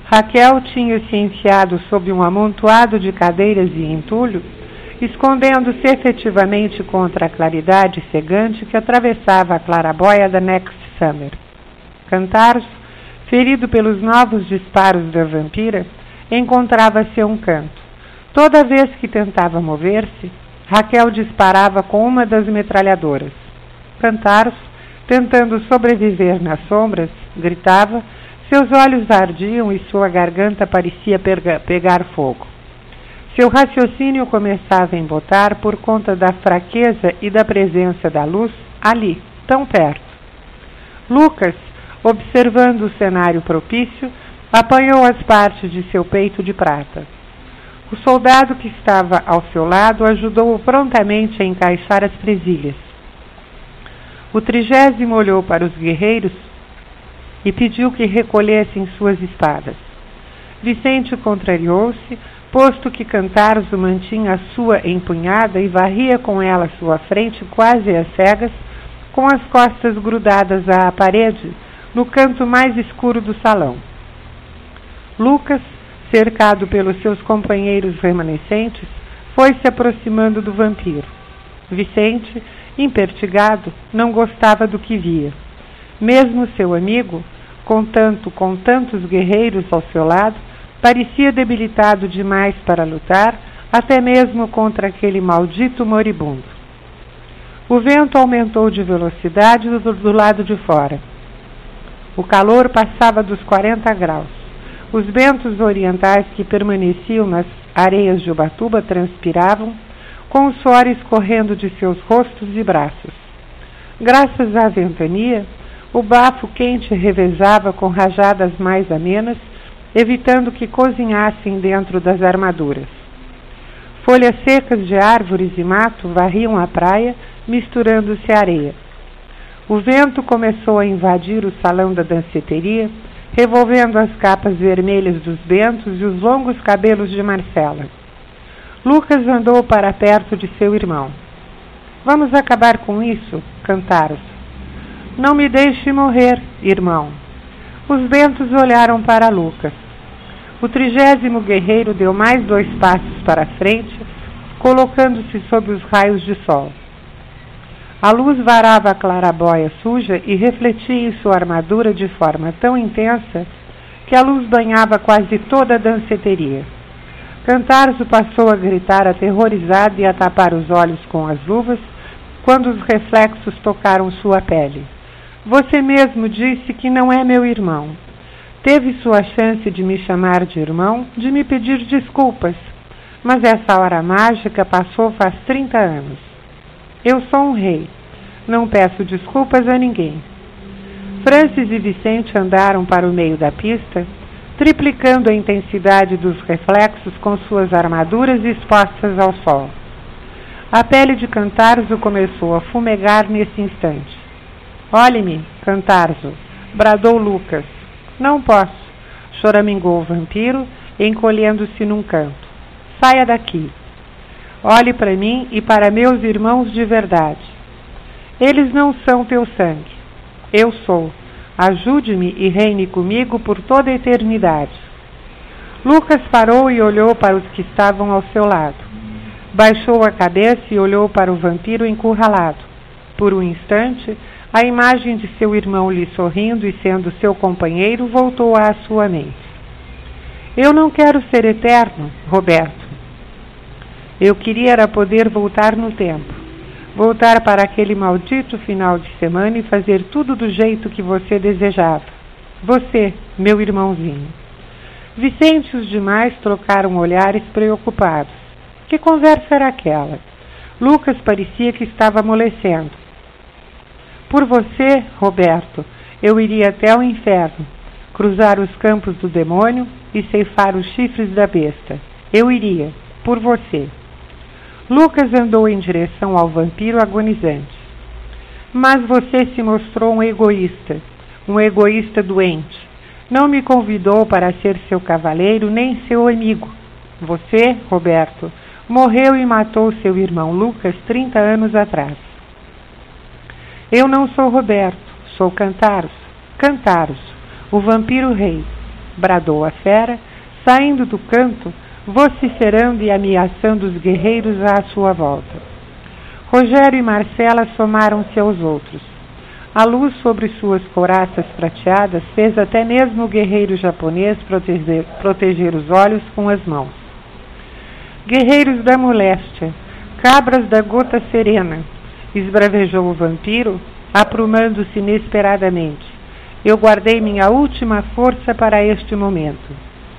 Raquel tinha se enfiado sob um amontoado de cadeiras e entulho, escondendo-se efetivamente contra a claridade cegante que atravessava a clarabóia da Next Summer. Cantarzo, ferido pelos novos disparos da vampira, encontrava-se a um canto. Toda vez que tentava mover-se, Raquel disparava com uma das metralhadoras. Cantarzo, tentando sobreviver nas sombras, gritava, seus olhos ardiam e sua garganta parecia pegar fogo. Seu raciocínio começava a embotar por conta da fraqueza e da presença da luz ali, tão perto. Lucas, observando o cenário propício, apanhou as partes de seu peito de prata. O soldado que estava ao seu lado ajudou-o prontamente a encaixar as presilhas. O 30º olhou para os guerreiros e pediu que recolhessem suas espadas. Vicente contrariou-se, posto que Cantarzo mantinha a sua empunhada e varria com ela sua frente quase às cegas, com as costas grudadas à parede, no canto mais escuro do salão. Lucas, cercado pelos seus companheiros remanescentes, foi se aproximando do vampiro. Vicente, impertigado, não gostava do que via. Mesmo seu amigo, com tantos guerreiros ao seu lado, parecia debilitado demais para lutar, até mesmo contra aquele maldito moribundo. O vento aumentou de velocidade do lado de fora. O calor passava dos 40 graus. Os ventos orientais que permaneciam nas areias de Ubatuba transpiravam, com o suor escorrendo de seus rostos e braços. Graças à ventania, o bafo quente revezava com rajadas mais amenas, evitando que cozinhassem dentro das armaduras. Folhas secas de árvores e mato varriam a praia, misturando-se à areia. O vento começou a invadir o salão da danceteria, revolvendo as capas vermelhas dos bentos e os longos cabelos de Marcela. Lucas andou para perto de seu irmão. Vamos acabar com isso, Cantarzo. Não me deixe morrer, irmão. Os bentos olharam para Lucas. O 30º guerreiro deu mais 2 passos para frente, colocando-se sob os raios de sol. A luz varava a clarabóia suja e refletia em sua armadura de forma tão intensa que a luz banhava quase toda a danceteria. Cantarzo passou a gritar aterrorizado e a tapar os olhos com as luvas quando os reflexos tocaram sua pele. Você mesmo disse que não é meu irmão. Teve sua chance de me chamar de irmão, de me pedir desculpas, mas essa hora mágica passou faz 30 anos. Eu sou um rei. Não peço desculpas a ninguém. Francis e Vicente andaram para o meio da pista, triplicando a intensidade dos reflexos com suas armaduras expostas ao sol. A pele de Cantarzo começou a fumegar nesse instante. Olhe-me, Cantarzo, bradou Lucas. Não posso, choramingou o vampiro, encolhendo-se num canto. Saia daqui. Olhe para mim e para meus irmãos de verdade. Eles não são teu sangue. Eu sou. Ajude-me e reine comigo por toda a eternidade. Lucas parou e olhou para os que estavam ao seu lado. Baixou a cabeça e olhou para o vampiro encurralado. Por um instante, a imagem de seu irmão lhe sorrindo e sendo seu companheiro voltou à sua mente. Eu não quero ser eterno, Roberto. Eu queria era poder voltar no tempo. Voltar para aquele maldito final de semana e fazer tudo do jeito que você desejava. Você, meu irmãozinho. Vicente e os demais trocaram olhares preocupados. Que conversa era aquela? Lucas parecia que estava amolecendo. Por você, Roberto, eu iria até o inferno, cruzar os campos do demônio e ceifar os chifres da besta. Eu iria, por você. Lucas andou em direção ao vampiro agonizante. Mas você se mostrou um egoísta doente. Não me convidou para ser seu cavaleiro nem seu amigo. Você, Roberto, morreu e matou seu irmão Lucas 30 anos atrás. Eu não sou Roberto, sou Cantarzo, o vampiro rei. bradou a fera, saindo do canto, vociferando e ameaçando os guerreiros à sua volta. Rogério e Marcela somaram-se aos outros. A luz sobre suas couraças prateadas fez até mesmo o guerreiro japonês proteger os olhos com as mãos. Guerreiros da moléstia, cabras da gota serena, esbravejou o vampiro, aprumando-se inesperadamente. Eu guardei minha última força para este momento.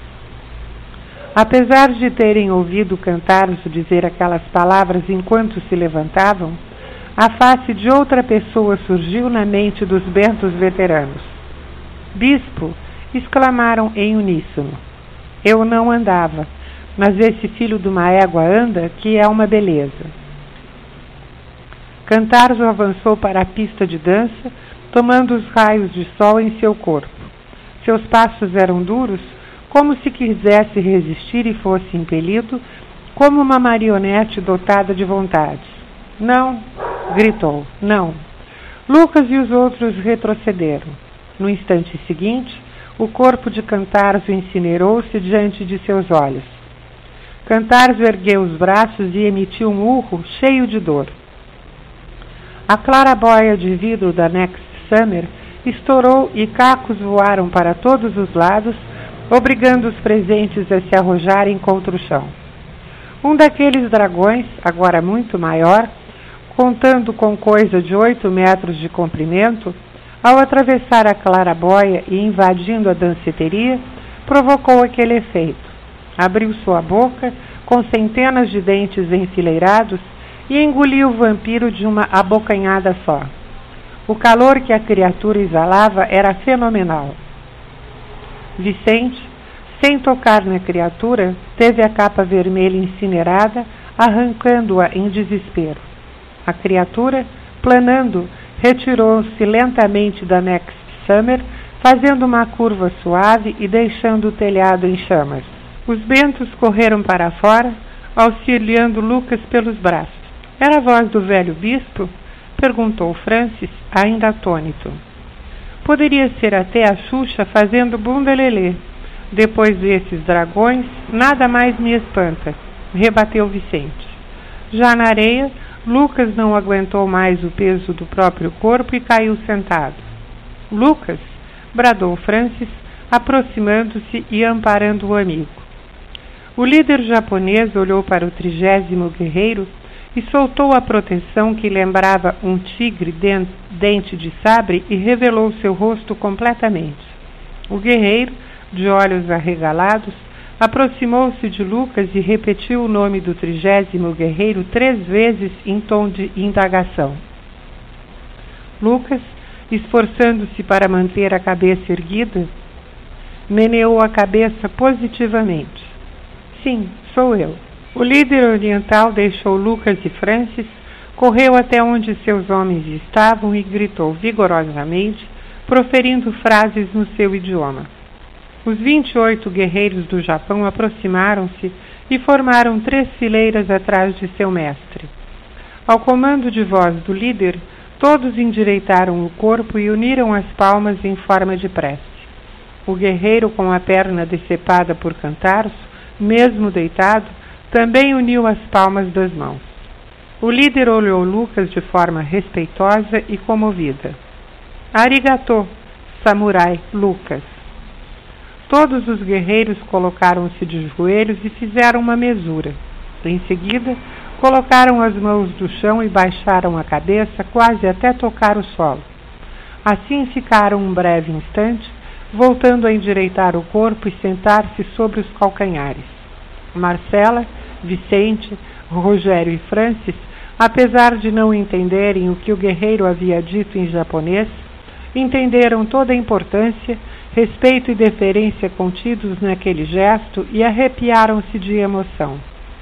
Apesar de terem ouvido Cantarzo dizer aquelas palavras enquanto se levantavam, a face de outra pessoa surgiu na mente dos bentos veteranos. Bispo, exclamaram em uníssono. Eu não andava, mas esse filho de uma égua anda, que é uma beleza. Cantarzo avançou para a pista de dança, tomando os raios de sol em seu corpo. Seus passos eram duros, como se quisesse resistir e fosse impelido, como uma marionete dotada de vontade. Não, gritou, não. Lucas e os outros retrocederam. No instante seguinte, o corpo de Cantarzo incinerou-se diante de seus olhos. Cantarzo ergueu os braços e emitiu um urro cheio de dor. A clarabóia de vidro da Next Summer estourou e cacos voaram para todos os lados, obrigando os presentes a se arrojarem contra o chão. Um daqueles dragões, agora muito maior, contando com coisa de 8 metros de comprimento, ao atravessar a clarabóia e invadindo a danceteria, provocou aquele efeito. Abriu sua boca, com centenas de dentes enfileirados, e engoliu o vampiro de uma abocanhada só. O calor que a criatura exalava era fenomenal. Vicente, sem tocar na criatura, teve a capa vermelha incinerada, arrancando-a em desespero. A criatura, planando, retirou-se lentamente da Next Summer, fazendo uma curva suave e deixando o telhado em chamas. Os bentos correram para fora, auxiliando Lucas pelos braços. Era a voz do velho bispo? Perguntou Francis, ainda atônito. Poderia ser até a Xuxa fazendo bunda-lelê. Depois desses dragões, nada mais me espanta, rebateu Vicente. Já na areia, Lucas não aguentou mais o peso do próprio corpo e caiu sentado. Lucas, bradou Francis, aproximando-se e amparando o amigo. O líder japonês olhou para o 30º guerreiro e soltou a proteção que lembrava um tigre dente de sabre e revelou seu rosto completamente. O guerreiro, de olhos arregalados, aproximou-se de Lucas e repetiu o nome do 30º guerreiro 3 vezes em tom de indagação. Lucas, esforçando-se para manter a cabeça erguida, meneou a cabeça positivamente. Sim, sou eu. O líder oriental deixou Lucas e Francis, correu até onde seus homens estavam e gritou vigorosamente, proferindo frases no seu idioma. Os 28 guerreiros do Japão aproximaram-se e formaram 3 fileiras atrás de seu mestre. Ao comando de voz do líder, todos endireitaram o corpo e uniram as palmas em forma de prece. O guerreiro com a perna decepada por Cantarzo, mesmo deitado, também uniu as palmas das mãos. O líder olhou Lucas de forma respeitosa e comovida. Arigatô, samurai Lucas. Todos os guerreiros colocaram-se de joelhos e fizeram uma mesura. Em seguida, colocaram as mãos do chão e baixaram a cabeça quase até tocar o solo. Assim ficaram um breve instante, voltando a endireitar o corpo e sentar-se sobre os calcanhares. Marcela, Vicente, Rogério e Francis, apesar de não entenderem o que o guerreiro havia dito em japonês, entenderam toda a importância, respeito e deferência contidos naquele gesto e arrepiaram-se de emoção.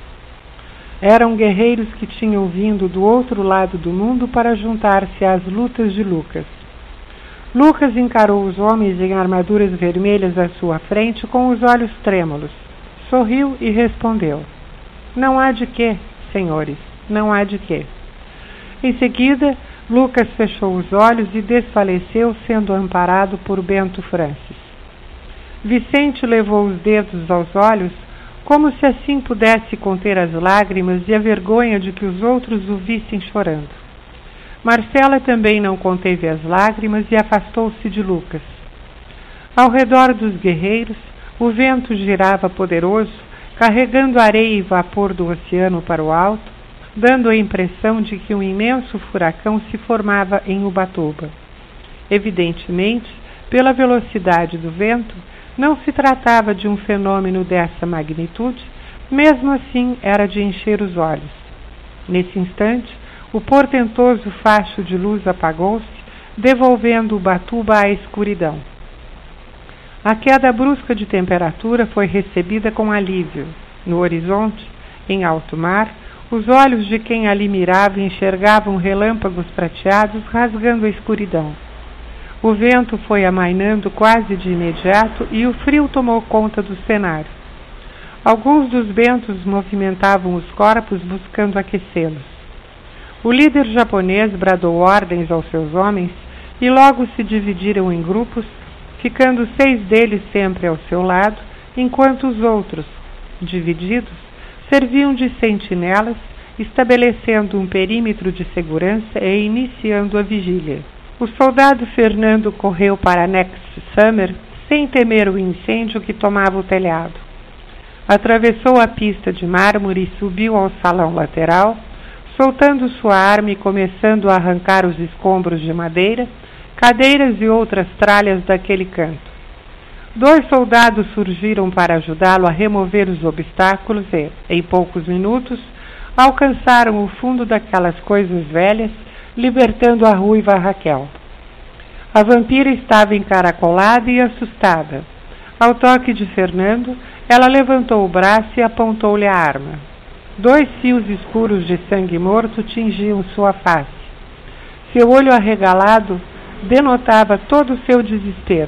Eram guerreiros que tinham vindo do outro lado do mundo para juntar-se às lutas de Lucas. Lucas encarou os homens em armaduras vermelhas à sua frente com os olhos trêmulos. Sorriu e respondeu: Não há de quê, senhores, não há de quê. Em seguida, Lucas fechou os olhos e desfaleceu, sendo amparado por Bento Francis. Vicente levou os dedos aos olhos, como se assim pudesse conter as lágrimas e a vergonha de que os outros o vissem chorando. Marcela também não conteve as lágrimas e afastou-se de Lucas. Ao redor dos guerreiros, o vento girava poderoso, carregando areia e vapor do oceano para o alto, dando a impressão de que um imenso furacão se formava em Ubatuba. Evidentemente, pela velocidade do vento, não se tratava de um fenômeno dessa magnitude, mesmo assim era de encher os olhos. Nesse instante, o portentoso facho de luz apagou-se, devolvendo Ubatuba à escuridão. A queda brusca de temperatura foi recebida com alívio. No horizonte, em alto mar, os olhos de quem ali mirava enxergavam relâmpagos prateados rasgando a escuridão. O vento foi amainando quase de imediato e o frio tomou conta do cenário. Alguns dos ventos movimentavam os corpos buscando aquecê-los. O líder japonês bradou ordens aos seus homens e logo se dividiram em grupos, ficando 6 deles sempre ao seu lado, enquanto os outros, divididos, serviam de sentinelas, estabelecendo um perímetro de segurança e iniciando a vigília. O soldado Fernando correu para Next Summer sem temer o incêndio que tomava o telhado. Atravessou a pista de mármore e subiu ao salão lateral, soltando sua arma e começando a arrancar os escombros de madeira, cadeiras e outras tralhas daquele canto. 2 soldados surgiram para ajudá-lo a remover os obstáculos e, em poucos minutos, alcançaram o fundo daquelas coisas velhas, libertando a ruiva Raquel. A vampira estava encaracolada e assustada. Ao toque de Fernando, ela levantou o braço e apontou-lhe a arma. 2 fios escuros de sangue morto tingiam sua face. Seu olho arregalado denotava todo o seu desespero.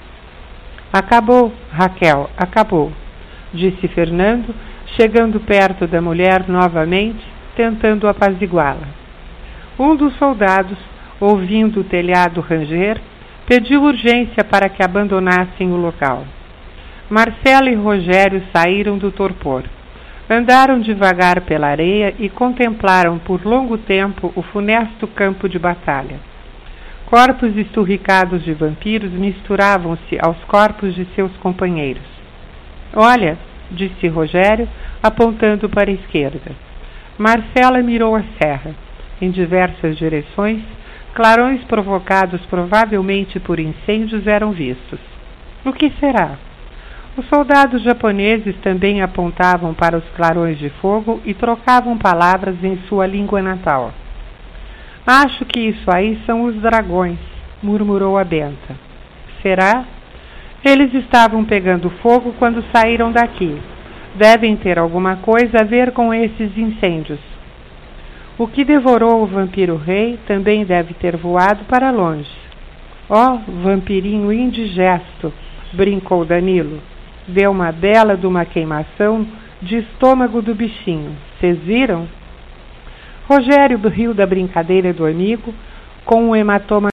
Acabou, Raquel, acabou, disse Fernando, chegando perto da mulher novamente, tentando apaziguá-la. Um dos soldados, ouvindo o telhado ranger, pediu urgência para que abandonassem o local. Marcela e Rogério saíram do torpor. Andaram devagar pela areia e contemplaram por longo tempo o funesto campo de batalha. Corpos esturricados de vampiros misturavam-se aos corpos de seus companheiros. Olha, disse Rogério, apontando para a esquerda. Marcela mirou a serra. Em diversas direções, clarões provocados provavelmente por incêndios eram vistos. O que será? Os soldados japoneses também apontavam para os clarões de fogo e trocavam palavras em sua língua natal. Acho que isso aí são os dragões, murmurou a Benta. Será? Eles estavam pegando fogo quando saíram daqui. Devem ter alguma coisa a ver com esses incêndios. O que devorou o vampiro rei também deve ter voado para longe. Ó, vampirinho indigesto, brincou Danilo. Deu uma bela de uma queimação de estômago do bichinho. Vocês viram? Rogério riu da brincadeira do amigo, com um hematoma